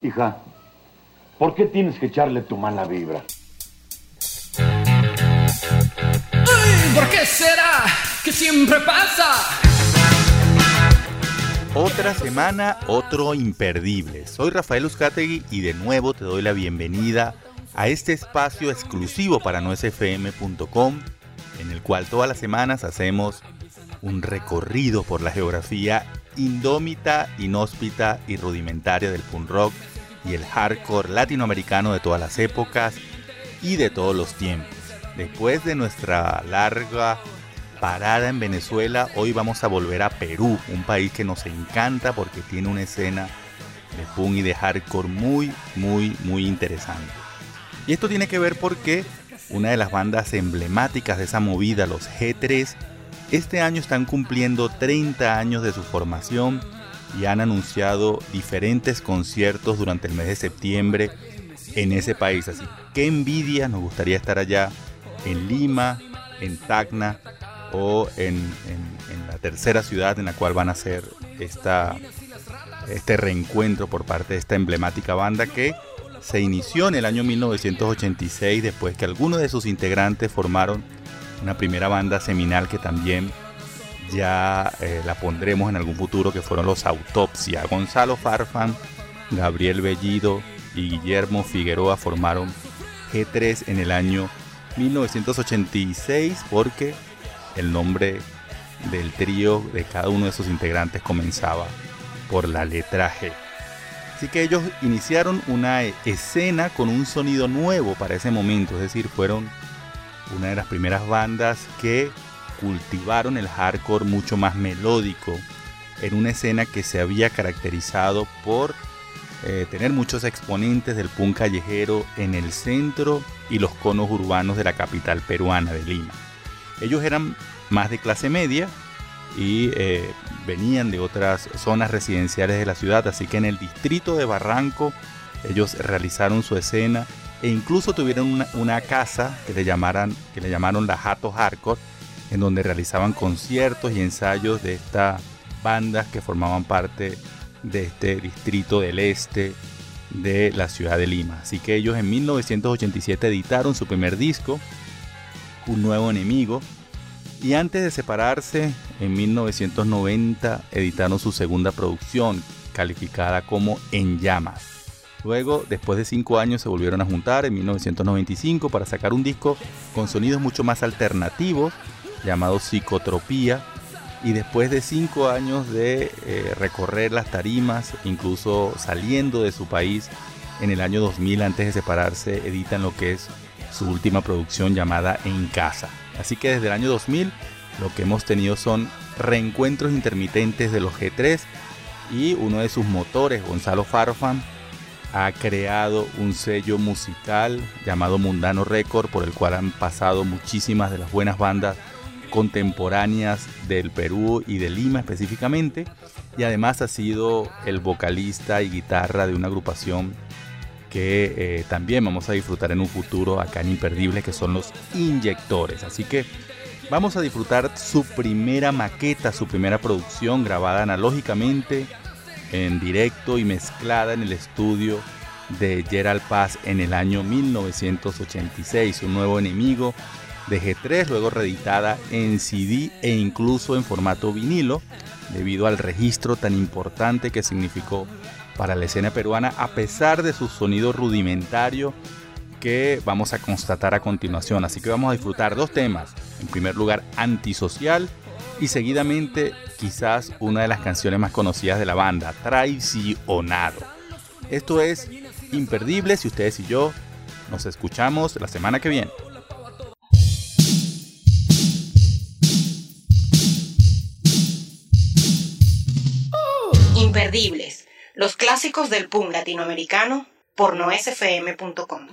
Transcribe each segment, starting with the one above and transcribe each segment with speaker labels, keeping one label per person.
Speaker 1: Hija, ¿por qué tienes que echarle tu mala vibra?
Speaker 2: Ay, ¿por qué será que siempre pasa?
Speaker 3: Otra semana, otro imperdible. Soy Rafael Uzcategui y de nuevo te doy la bienvenida a este espacio exclusivo para noesfm.com, en el cual todas las semanas hacemos un recorrido por la geografía indómita, inhóspita y rudimentaria del punk rock y el hardcore latinoamericano de todas las épocas y de todos los tiempos. Después de nuestra larga parada en Venezuela, hoy vamos a volver a Perú, un país que nos encanta porque tiene una escena de punk y de hardcore muy interesante. Y esto tiene que ver porque una de las bandas emblemáticas de esa movida, los G3, este año están cumpliendo 30 años de su formación y han anunciado diferentes conciertos durante el mes de septiembre en ese país. Así que qué envidia, nos gustaría estar allá en Lima, en Tacna o en la tercera ciudad en la cual van a hacer este reencuentro por parte de esta emblemática banda que se inició en el año 1986 después que algunos de sus integrantes formaron una primera banda seminal que también ya la pondremos en algún futuro, que fueron los Autopsia. Gonzalo Farfán, Gabriel Bellido y Guillermo Figueroa formaron G3 en el año 1986 porque el nombre del trío de cada uno de sus integrantes comenzaba por la letra G. Así que ellos iniciaron una escena con un sonido nuevo para ese momento, es decir, fueron una de las primeras bandas que cultivaron el hardcore mucho más melódico en una escena que se había caracterizado por tener muchos exponentes del punk callejero en el centro y los conos urbanos de la capital peruana de Lima. Ellos eran más de clase media y venían de otras zonas residenciales de la ciudad, así que en el distrito de Barranco ellos realizaron su escena e incluso tuvieron una casa que le llamaron la Jato Hardcore, en donde realizaban conciertos y ensayos de estas bandas que formaban parte de este distrito del este de la ciudad de Lima. Así que ellos en 1987 editaron su primer disco, Un Nuevo Enemigo, y antes de separarse, en 1990 editaron su segunda producción, calificada como En Llamas. Luego, después de 5 años, se volvieron a juntar en 1995 para sacar un disco con sonidos mucho más alternativos, llamado Psicotropía, y después de 5 años de recorrer las tarimas, incluso saliendo de su país, en el año 2000, antes de separarse, editan lo que es su última producción llamada En Casa. Así que desde el año 2000 lo que hemos tenido son reencuentros intermitentes de los G3 y uno de sus motores, Gonzalo Farfán, ha creado un sello musical llamado Mundano Record, por el cual han pasado muchísimas de las buenas bandas contemporáneas del Perú y de Lima específicamente, y además ha sido el vocalista y guitarra de una agrupación que también vamos a disfrutar en un futuro acá en Imperdible, que son los Inyectores. Así que vamos a disfrutar su primera maqueta, su primera producción grabada analógicamente en directo y mezclada en el estudio de Gerald Paz en el año 1986, Un Nuevo Enemigo de G3, luego reeditada en CD e incluso en formato vinilo, debido al registro tan importante que significó para la escena peruana, a pesar de su sonido rudimentario que vamos a constatar a continuación. Así que vamos a disfrutar 2 temas. En primer lugar, Antisocial, y seguidamente quizás una de las canciones más conocidas de la banda, Traicionado. Esto es Imperdible, si ustedes y yo nos escuchamos la semana que viene.
Speaker 4: Imperdibles, los clásicos del punk latinoamericano por noesfm.com.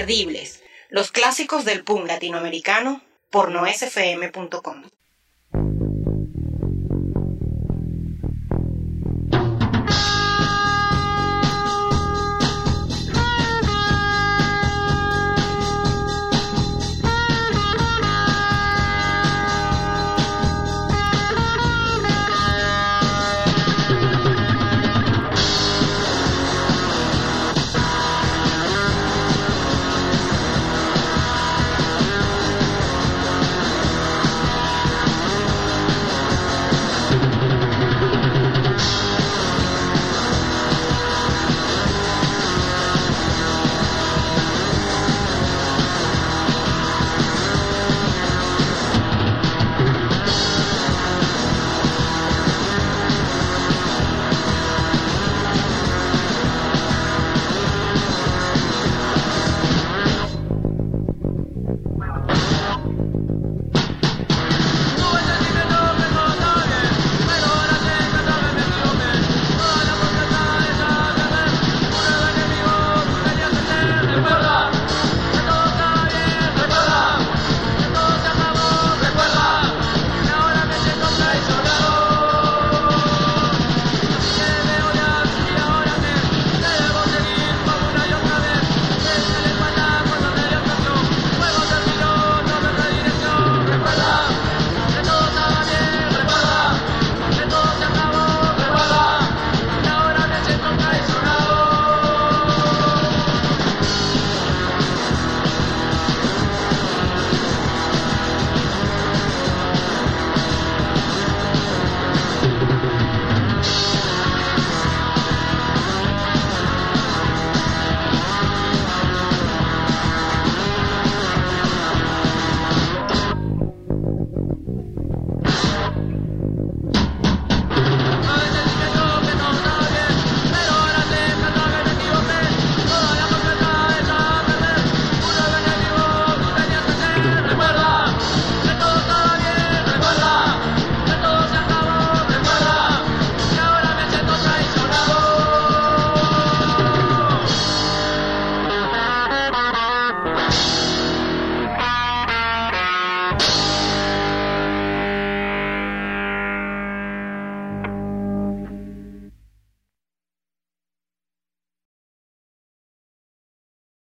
Speaker 4: Imperdibles, los clásicos del punk latinoamericano por noesfm.com.